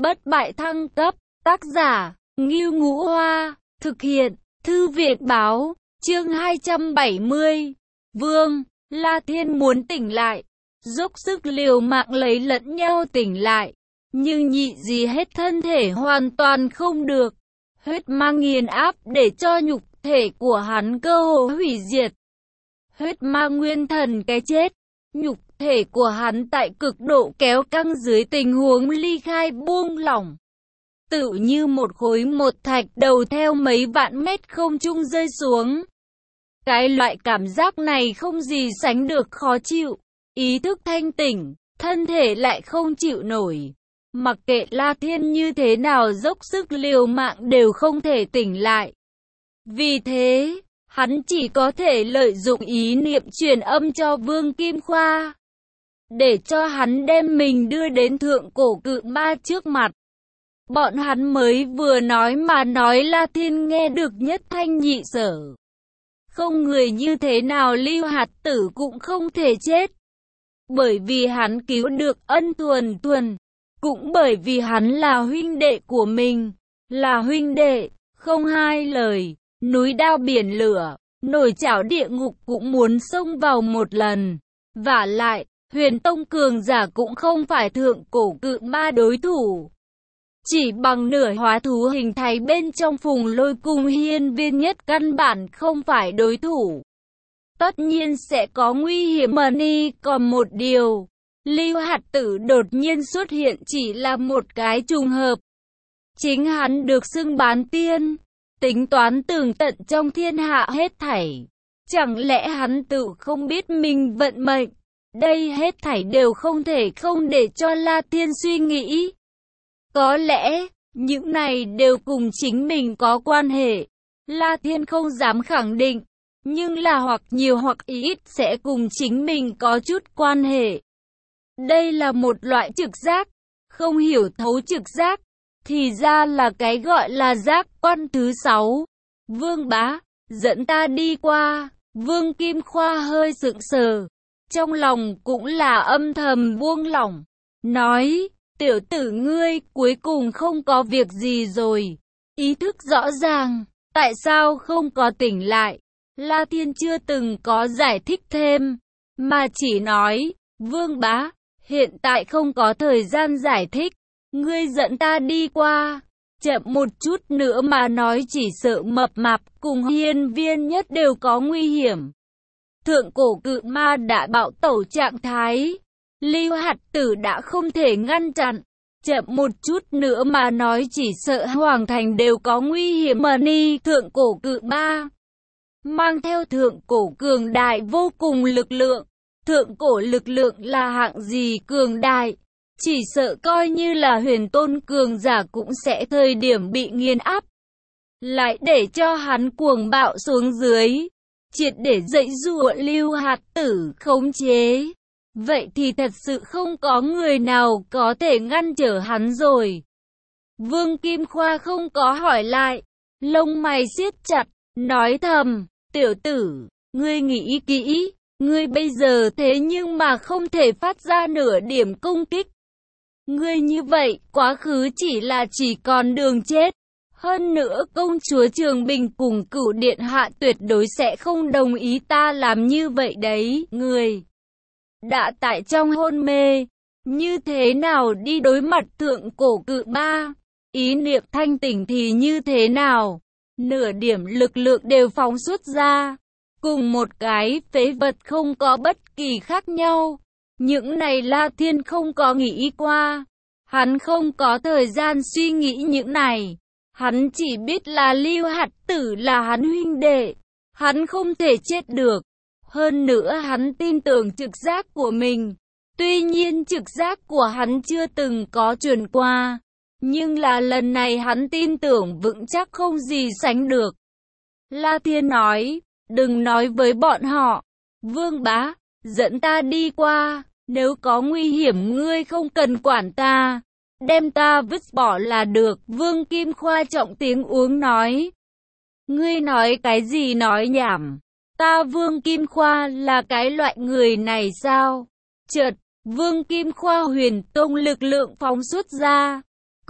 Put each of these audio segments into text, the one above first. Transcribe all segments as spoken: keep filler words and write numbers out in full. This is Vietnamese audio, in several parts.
bất bại thăng cấp, tác giả, Ngưu Ngũ Hoa, thực hiện, Thư viện Báo, chương hai trăm bảy mươi. Vương, La Thiên muốn tỉnh lại, dốc sức liều mạng lấy lẫn nhau tỉnh lại, nhưng nhị gì hết thân thể hoàn toàn không được. Huyết ma nghiền áp để cho nhục thể của hắn cơ hồ hủy diệt. Huyết ma nguyên thần cái chết, nhục thể của hắn tại cực độ kéo căng dưới tình huống ly khai buông lỏng. Tự như một khối một thạch đầu theo mấy vạn mét không trung rơi xuống. Cái loại cảm giác này không gì sánh được khó chịu. Ý thức thanh tỉnh, thân thể lại không chịu nổi. Mặc kệ La Thiên như thế nào dốc sức liều mạng đều không thể tỉnh lại. Vì thế, hắn chỉ có thể lợi dụng ý niệm truyền âm cho Vương Kim Khoa, để cho hắn đem mình đưa đến thượng cổ cự ma trước mặt. Bọn hắn mới vừa nói mà nói La Thiên nghe được nhất thanh nhị sở. Không người như thế nào Lưu Hạt Tử cũng không thể chết. Bởi vì hắn cứu được Ân Thuần Thuần. Cũng bởi vì hắn là huynh đệ của mình. Là huynh đệ, không hai lời. Núi đao biển lửa, nổi chảo địa ngục cũng muốn xông vào một lần. Vả lại, Huyền Tông cường giả cũng không phải thượng cổ cự ma đối thủ. Chỉ bằng nửa hóa thú hình thái bên trong Phùng Lôi cùng Hiên Viên Nhất căn bản không phải đối thủ. Tất nhiên sẽ có nguy hiểm mà ni, còn một điều, Lưu Hạt Tử đột nhiên xuất hiện chỉ là một cái trùng hợp. Chính hắn được xưng bán tiên, tính toán tường tận trong thiên hạ hết thảy. Chẳng lẽ hắn tự không biết mình vận mệnh? Đây hết thảy đều không thể không để cho La Thiên suy nghĩ. Có lẽ, những này đều cùng chính mình có quan hệ. La Thiên không dám khẳng định, nhưng là hoặc nhiều hoặc ít sẽ cùng chính mình có chút quan hệ. Đây là một loại trực giác, không hiểu thấu trực giác, thì ra là cái gọi là giác quan thứ sáu. Vương bá, dẫn ta đi qua. Vương Kim Khoa hơi sững sờ, trong lòng cũng là âm thầm buông lỏng, nói, tiểu tử ngươi cuối cùng không có việc gì rồi. Ý thức rõ ràng, tại sao không có tỉnh lại? La Thiên chưa từng có giải thích thêm, mà chỉ nói, Vương bá, hiện tại không có thời gian giải thích, ngươi dẫn ta đi qua. Chậm một chút nữa mà nói chỉ sợ mập mạp cùng Hiên Viên Nhất đều có nguy hiểm. Thượng cổ cự ma đã bạo tẩu trạng thái, Lưu Hạt Tử đã không thể ngăn chặn. Chậm một chút nữa mà nói chỉ sợ Hoàng Thành đều có nguy hiểm mà ni. Thượng cổ cự ma mang theo thượng cổ cường đại vô cùng lực lượng. Thượng cổ lực lượng là hạng gì cường đại? Chỉ sợ coi như là huyền tôn cường giả cũng sẽ thời điểm bị nghiền áp. Lại để cho hắn cuồng bạo xuống dưới, triệt để dạy dụa Lưu Hạt Tử khống chế. Vậy thì thật sự không có người nào có thể ngăn trở hắn rồi. Vương Kim Khoa không có hỏi lại, lông mày siết chặt, nói thầm, tiểu tử, ngươi nghĩ kỹ, ngươi bây giờ thế nhưng mà không thể phát ra nửa điểm công kích. Ngươi như vậy, quá khứ chỉ là chỉ còn đường chết. Hơn nữa công chúa Trường Bình cùng Cửu Điện Hạ tuyệt đối sẽ không đồng ý ta làm như vậy đấy. Ngươi đã tại trong hôn mê, như thế nào đi đối mặt thượng cổ cự ma? Ý niệm thanh tỉnh thì như thế nào? Nửa điểm lực lượng đều phóng xuất ra, cùng một cái phế vật không có bất kỳ khác nhau. Những này La Thiên không có nghĩ qua. Hắn không có thời gian suy nghĩ những này. Hắn chỉ biết là Lưu Hạt Tử là hắn huynh đệ. Hắn không thể chết được. Hơn nữa hắn tin tưởng trực giác của mình. Tuy nhiên trực giác của hắn chưa từng có truyền qua. Nhưng là lần này hắn tin tưởng vững chắc không gì sánh được. La Thiên nói, đừng nói với bọn họ. Vương bá, dẫn ta đi qua. Nếu có nguy hiểm ngươi không cần quản ta. Đem ta vứt bỏ là được. Vương Kim Khoa trọng tiếng uống nói. Ngươi nói cái gì nói nhảm. Ta Vương Kim Khoa là cái loại người này sao? Chợt, Vương Kim Khoa huyền tông lực lượng phóng xuất ra.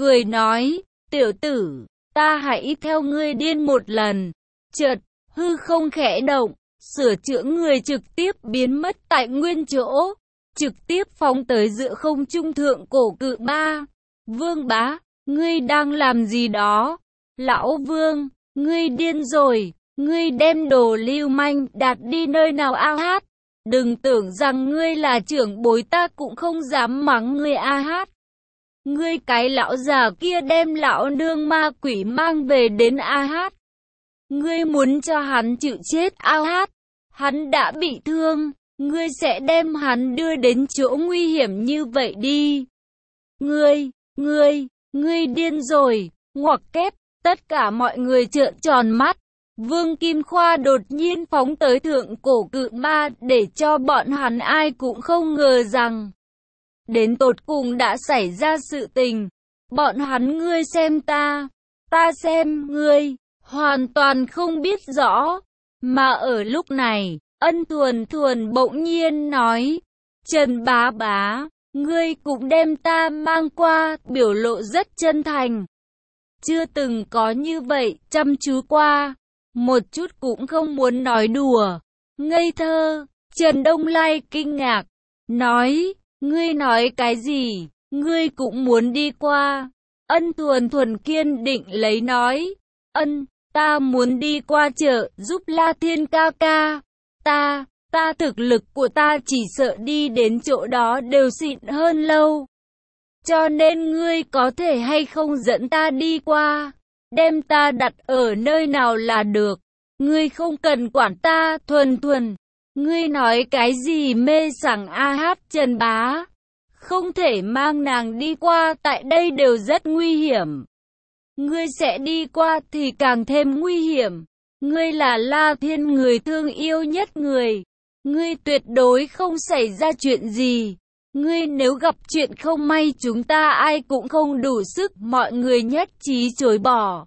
cười nói, tiểu tử, ta hãy theo ngươi điên một lần. Chợt, hư không khẽ động, sửa chữa người trực tiếp biến mất tại nguyên chỗ, trực tiếp phóng tới giữa không trung thượng cổ cự ba. Vương bá, ngươi đang làm gì đó? Lão Vương, ngươi điên rồi, ngươi đem đồ lưu manh đặt đi nơi nào a hát? Đừng tưởng rằng ngươi là trưởng bối ta cũng không dám mắng ngươi a hát. Ngươi cái lão già kia đem lão nương ma quỷ mang về đến a hát. Ngươi muốn cho hắn chịu chết a hát. Hắn đã bị thương, ngươi sẽ đem hắn đưa đến chỗ nguy hiểm như vậy đi. Ngươi, ngươi, ngươi điên rồi, ngoặc kép, tất cả mọi người trợn tròn mắt. Vương Kim Khoa đột nhiên phóng tới thượng cổ cự ma để cho bọn hắn ai cũng không ngờ rằng đến tột cùng đã xảy ra sự tình. Bọn hắn ngươi xem ta, ta xem ngươi, hoàn toàn không biết rõ. Mà ở lúc này, Ân Thuần Thuần bỗng nhiên nói, Trần bá bá, ngươi cũng đem ta mang qua, biểu lộ rất chân thành. Chưa từng có như vậy, chăm chú qua, một chút cũng không muốn nói đùa. Ngây thơ, Trần Đông Lai kinh ngạc, nói, ngươi nói cái gì, ngươi cũng muốn đi qua. Ân Thuần Thuần kiên định lấy nói, ân, ta muốn đi qua chợ giúp La Thiên ca ca. Ta, ta thực lực của ta chỉ sợ đi đến chỗ đó đều xịn hơn lâu. Cho nên ngươi có thể hay không dẫn ta đi qua, đem ta đặt ở nơi nào là được. Ngươi không cần quản ta, Thuần Thuần. Ngươi nói cái gì mê sảng a hát Trần bá. Không thể mang nàng đi qua, tại đây đều rất nguy hiểm. Ngươi sẽ đi qua thì càng thêm nguy hiểm. Ngươi là La Thiên người thương yêu nhất người. Ngươi tuyệt đối không xảy ra chuyện gì. Ngươi nếu gặp chuyện không may chúng ta ai cũng không đủ sức, mọi người nhất trí chối bỏ.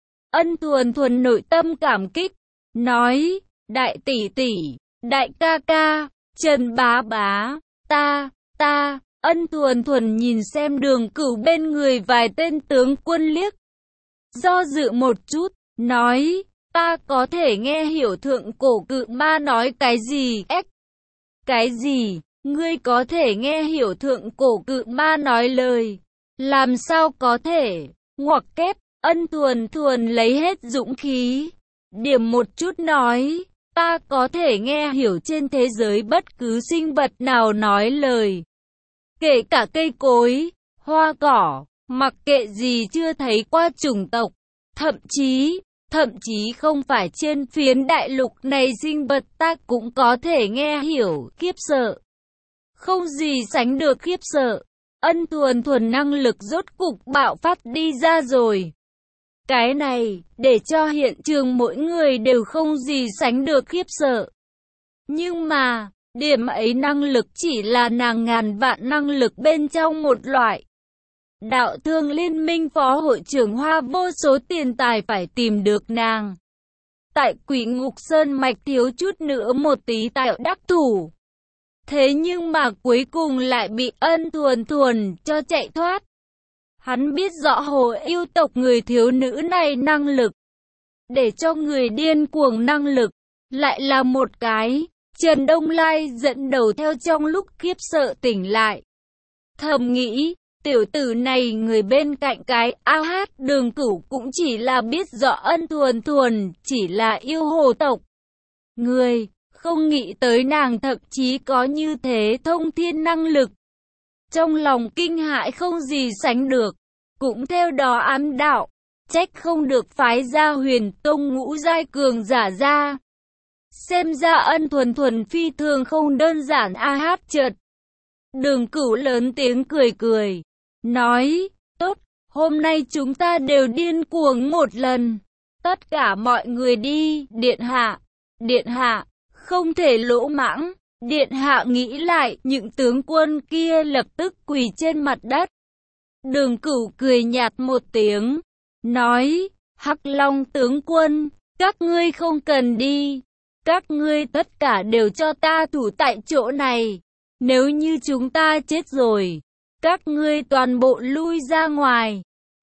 Ân Thuần Thuần nội tâm cảm kích, nói, đại tỷ tỷ, đại ca ca, Trần bá bá, ta, ta, Ân Thuần Thuần nhìn xem Đường Cửu bên người vài tên tướng quân liếc. Do dự một chút, nói, ta có thể nghe hiểu thượng cổ cự ma nói cái gì, ếch. Cái gì, ngươi có thể nghe hiểu thượng cổ cự ma nói lời, làm sao có thể, ngoặc kép, Ân Thuần Thuần lấy hết dũng khí, điểm một chút nói, ta có thể nghe hiểu trên thế giới bất cứ sinh vật nào nói lời. Kể cả cây cối, hoa cỏ, mặc kệ gì chưa thấy qua chủng tộc, thậm chí, thậm chí không phải trên phiến đại lục này sinh vật ta cũng có thể nghe hiểu, khiếp sợ. Không gì sánh được khiếp sợ, Ân Thuần Thuần năng lực rốt cục bạo phát đi ra rồi. Cái này, để cho hiện trường mỗi người đều không gì sánh được khiếp sợ. Nhưng mà, điểm ấy năng lực chỉ là nàng ngàn vạn năng lực bên trong một loại. Đạo Thương Liên minh phó hội trưởng hoa vô số tiền tài phải tìm được nàng. Tại Quỷ Ngục Sơn mạch thiếu chút nữa một tí tại đắc thủ. Thế nhưng mà cuối cùng lại bị Ân Thuần Thuần cho chạy thoát. Hắn biết rõ hồ yêu tộc người thiếu nữ này năng lực. Để cho người điên cuồng năng lực. Lại là một cái. Trần Đông Lai dẫn đầu theo trong lúc khiếp sợ tỉnh lại. Thầm nghĩ. Tiểu tử này người bên cạnh cái a hát Đường Cửu cũng chỉ là biết rõ Ân Thuần Thuần chỉ là yêu hồ tộc. Người, không nghĩ tới nàng thậm chí có như thế thông thiên năng lực. Trong lòng kinh hãi không gì sánh được, cũng theo đó ám đạo, trách không được phái ra Huyền Tông ngũ giai cường giả ra. Xem ra Ân Thuần Thuần phi thường không đơn giản a hát chợt. Đường Cửu lớn tiếng cười cười. Nói, tốt, hôm nay chúng ta đều điên cuồng một lần. Tất cả mọi người đi, điện hạ, điện hạ, không thể lỗ mãng. Điện hạ nghĩ lại, những tướng quân kia lập tức quỳ trên mặt đất. Đường Cửu cười nhạt một tiếng, nói, Hắc Long tướng quân, các ngươi không cần đi. Các ngươi tất cả đều cho ta thủ tại chỗ này. Nếu như chúng ta chết rồi, các ngươi toàn bộ lui ra ngoài.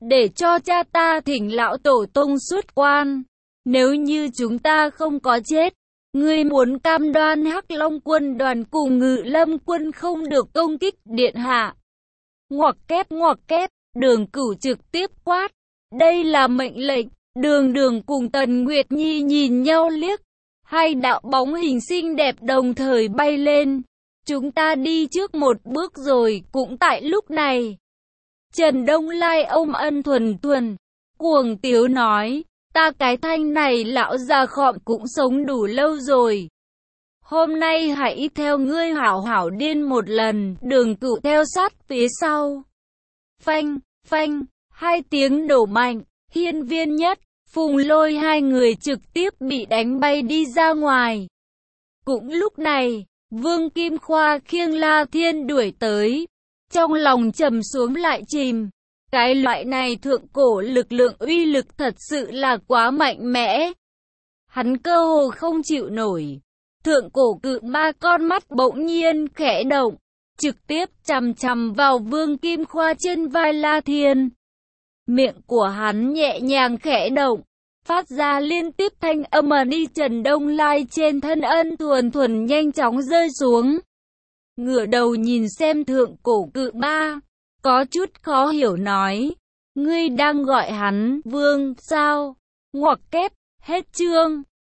để cho cha ta thỉnh lão tổ tông xuất quan. Nếu như chúng ta không có chết, ngươi muốn cam đoan Hắc Long quân đoàn cùng Ngự Lâm quân không được công kích điện hạ. Ngoặc kép ngoặc kép, Đường Cửu trực tiếp quát. Đây là mệnh lệnh. Đường Đường cùng Tần Nguyệt Nhi nhìn nhau liếc. Hai đạo bóng hình xinh đẹp đồng thời bay lên. Chúng ta đi trước một bước rồi. Cũng tại lúc này, Trần Đông Lai ôm ân thuần thuần, cuồng tiếu nói. Ta cái thanh này lão già khọm cũng sống đủ lâu rồi. Hôm nay hãy theo ngươi hảo hảo điên một lần. Đường Cửu theo sát phía sau. Phanh, phanh, hai tiếng đổ mạnh. Hiên Viên Nhất, Phùng Lôi hai người trực tiếp bị đánh bay đi ra ngoài. Cũng lúc này, Vương Kim Khoa khiêng La Thiên đuổi tới. Trong lòng trầm xuống lại chìm. Cái loại này thượng cổ lực lượng uy lực thật sự là quá mạnh mẽ. Hắn cơ hồ không chịu nổi. Thượng cổ cự ma con mắt bỗng nhiên khẽ động, trực tiếp chằm chằm vào Vương Kim Khoa trên vai La Thiên. Miệng của hắn nhẹ nhàng khẽ động, phát ra liên tiếp thanh âm mà đi. Trần Đông Lai trên thân ân thuần thuần nhanh chóng rơi xuống. Ngửa đầu nhìn xem thượng cổ cự ma, có chút khó hiểu nói. Ngươi đang gọi hắn Vương sao? Ngoặc kép, hết chương.